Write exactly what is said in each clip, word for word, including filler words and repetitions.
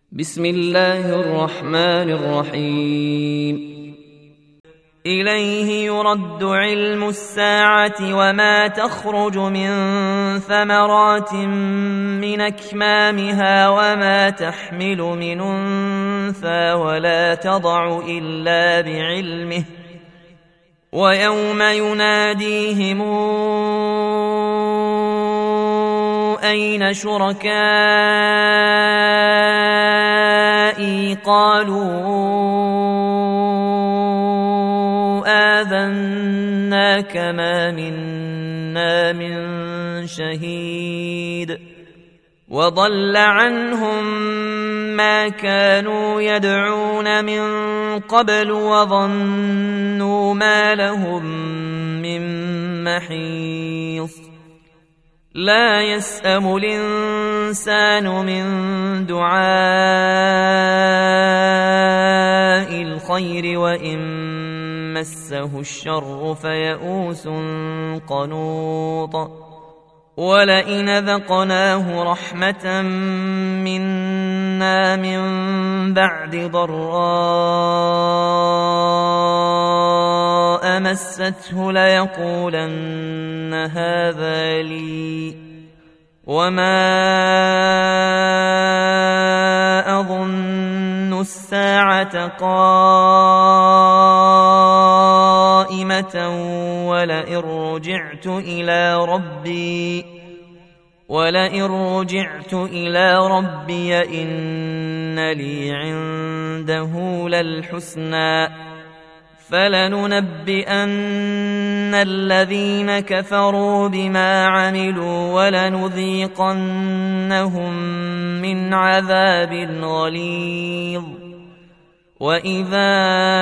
بسم الله الرحمن الرحيم. إليه يرد علم الساعة وما تخرج من ثمرات من أكمامها وما تحمل من أنثى ولا تضع إلا بعلمه ويوم يناديهم أين شركائي قالوا آذناك ما منا من شهيد وضل عنهم ما كانوا يدعون من قبل وظنوا ما لهم من محيص. لا يسأم الإنسان من دعاء الخير وإن مسه الشر فيئوس قنوط. ولئن ذقناه رحمة منا من بعد ضراء مسته ليقولن هذا لي وما أظن الساعة قائمة ولئن رجعت إلى ربي ولئن رجعت إلى ربي إن لي عنده للحسنى فلننبئن الذين كفروا بما عملوا ولنذيقنهم من عذاب غليظ. وإذا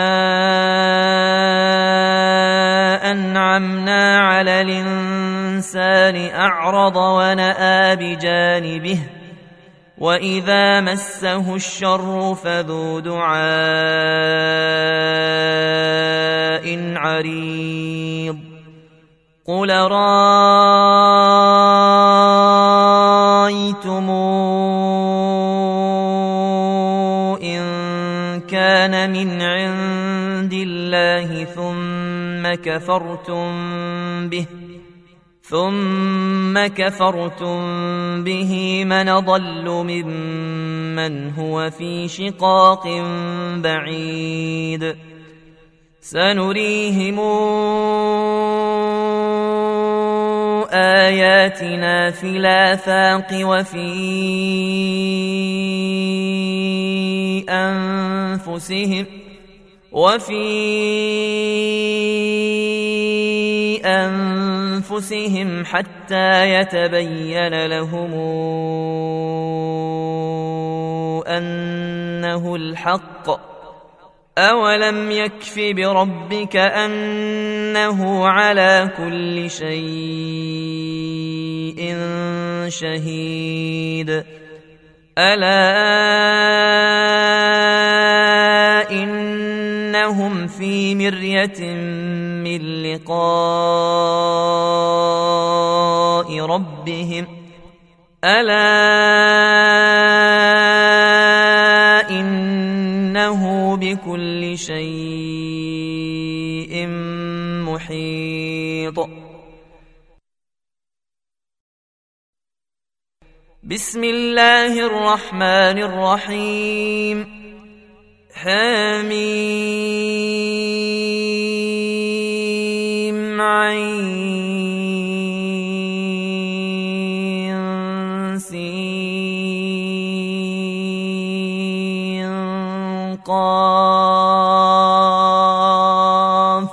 أنعمنا على الإنسان أعرض ونأى بجانبه وإذا مسه الشر فذو دعاء عريض. قل رأيتم إن كان من عند الله ثم كفرتم به ثم كفرتم به من ضل ممن هو في شقاق بعيد. سنريهم آياتنا في الآفاق وفي أنفسهم وفي أنفسهم حتى يتبين لهم أنه الحق. أولم يكف بربك أنه على كل شيء شهيد. ألا إنهم في مرية من لقاء ربهم ألا إنه بكل شيء محيط. بسم الله الرحمن الرحيم. حميم عين سين قاف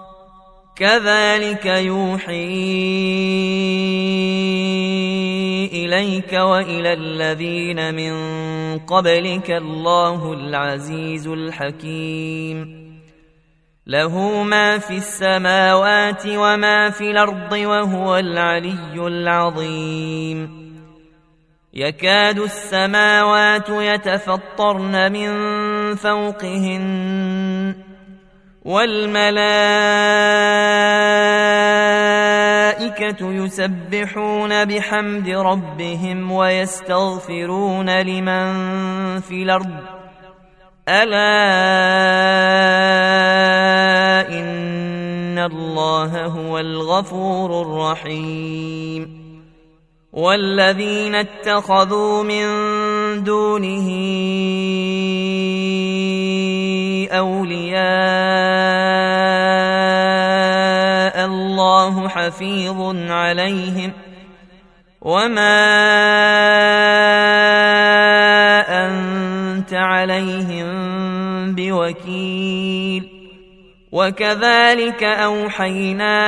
كذلك يوحي إليك وإلى الذين من قبلك الله العزيز الحكيم. له ما في السماوات وما في الأرض وهو العلي العظيم. يكاد السماوات يتفطرن من فوقهن والملائكة يسبحون بحمد ربهم ويستغفرون لمن في الأرض ألا إن الله هو الغفور الرحيم والذين اتخذوا من دونه أولياء الله حفيظ عليهم وما أنت عليهم بوكيل وكذلك أوحينا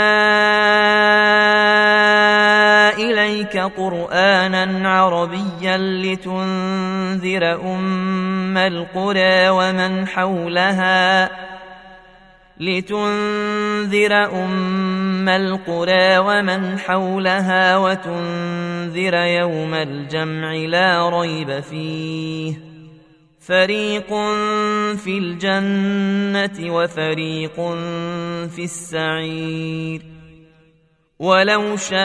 إليك قرآنا عربيا لتنذر أم القرى ومن حولها لتنذر أم القرى ومن حولها وتنذر يوم الجمع لا ريب فيه فريق في الجنة وفريق في السعير ولو شاء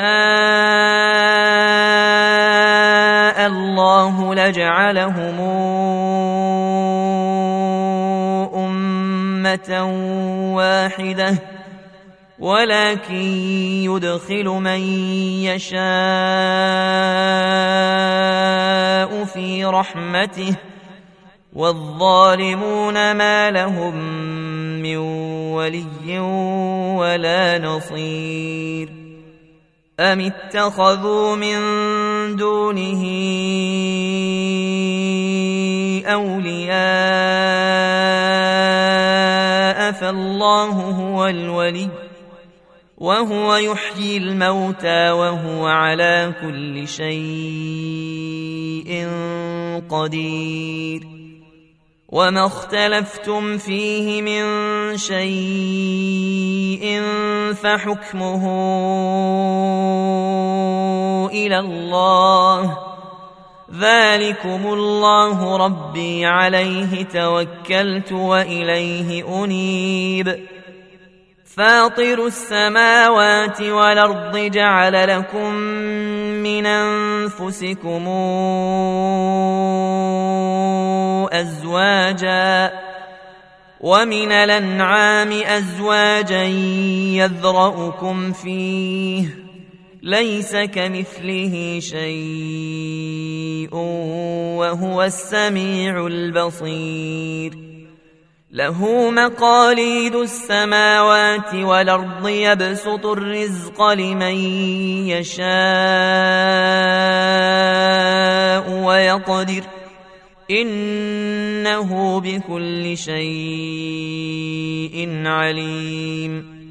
الله لجعلهم أمة واحدة ولكن يدخل من يشاء في رحمته والظالمون ما لهم من ولي ولا نصير أم اتخذوا من دونه أولياء فالله هو الولي وهو يحيي الموتى وهو على كل شيء قدير وما اختلفتم فيه من شيء فحكمه إلى الله ذلكم الله ربي عليه توكلت وإليه أنيب فاطر السماوات والأرض جعل لكم من أنفسكم أزواجا ومن الأنعام أزواجا يذرأكم فيه ليس كمثله شيء وهو السميع البصير له مقاليد السماوات والأرض يبسط الرزق لمن يشاء ويقدر إنه بكل شيء عليم